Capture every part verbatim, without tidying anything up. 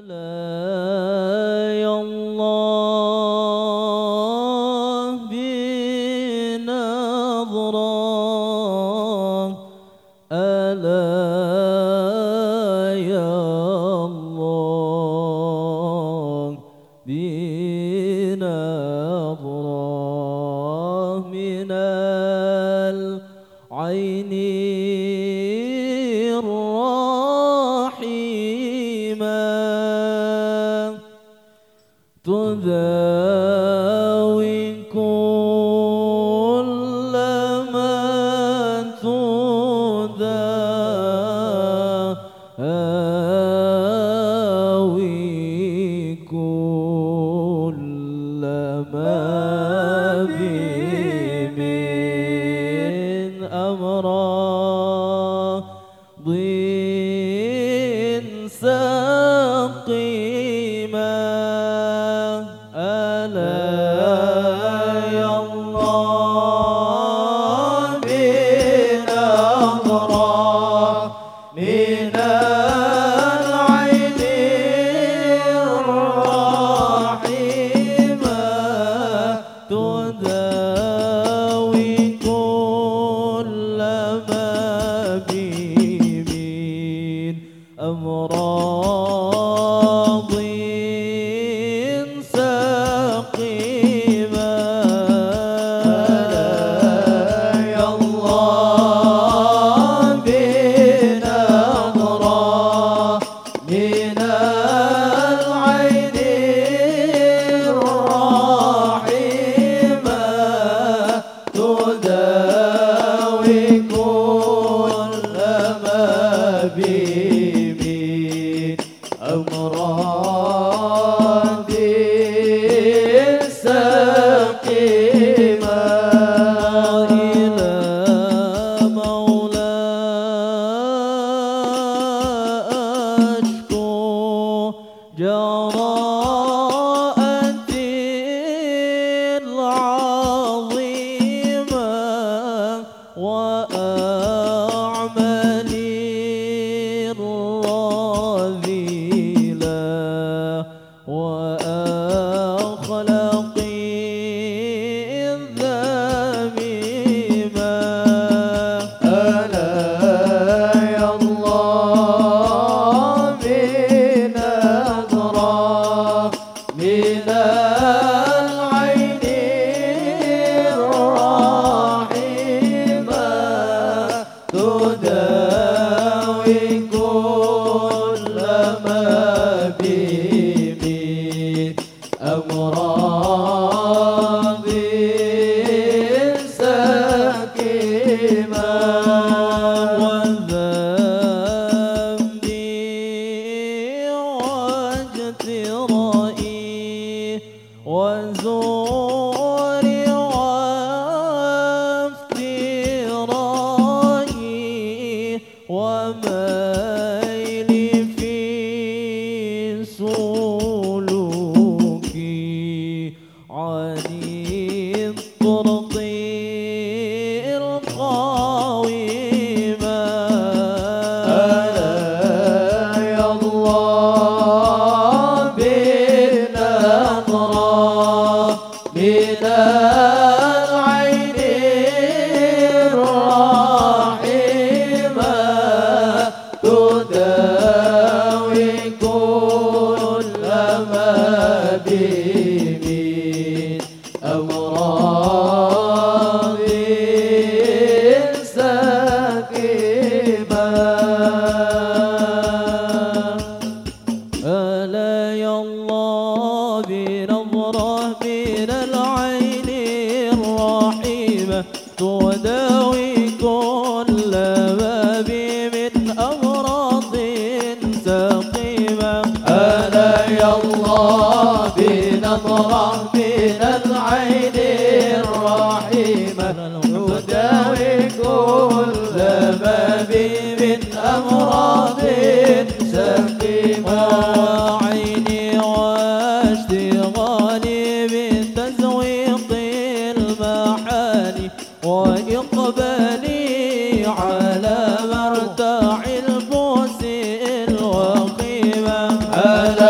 ألا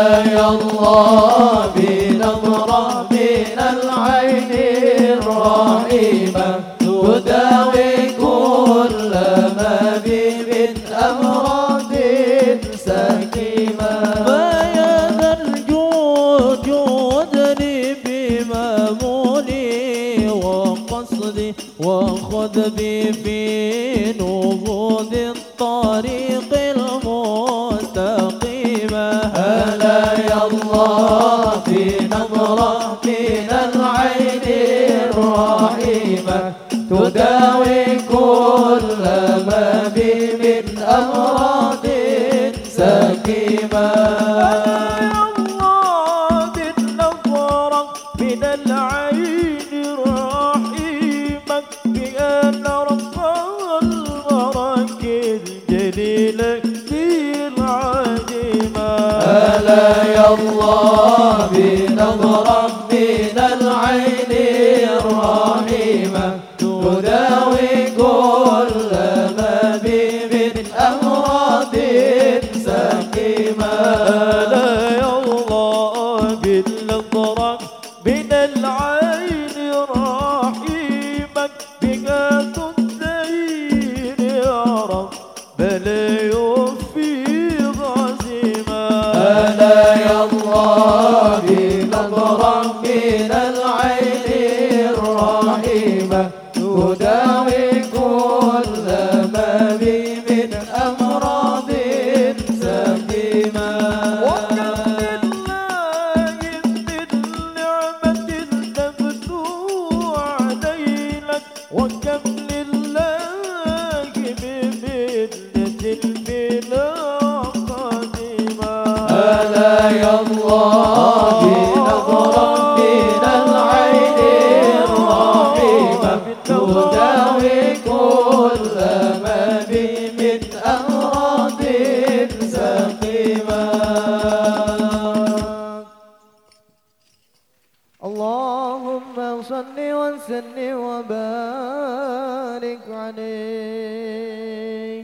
الله بنظرة من العين الرحيمة تداوي كل ما بي من أمراض سكيمة. فيا ذا الجود جودني بمامولي وقصدي وخذ بي في نبوذ الطريق المستقيمة. هلا يا الله بنظرة من العين الرحيمة تداوي كل ما بي من أمراض سكيمة. يا الله بالنظرة من العين الرحيمة بأن رب البرك الجليل في العجيمة. هلا يا الله بنظرة من العين الرحيمة تداوي كل ما بي من أمراض سكيمة. هلا يا الله بالنظرة من العين الرحيمة بها تزين يا رب بل يوفي غزيمة. هلا يا الله بنظرة من العين الرحيمة تداوي كل ما بي من أمراض سكيمة. وكم لله من نعمة تبدو علينا وكم لله من منة بلا قديمة. هلا يا الله بنظرة من العين الرحيمة تداوي كل ما بي من أمراض سقيمة. اللهم صل وسلم وبارك عليه.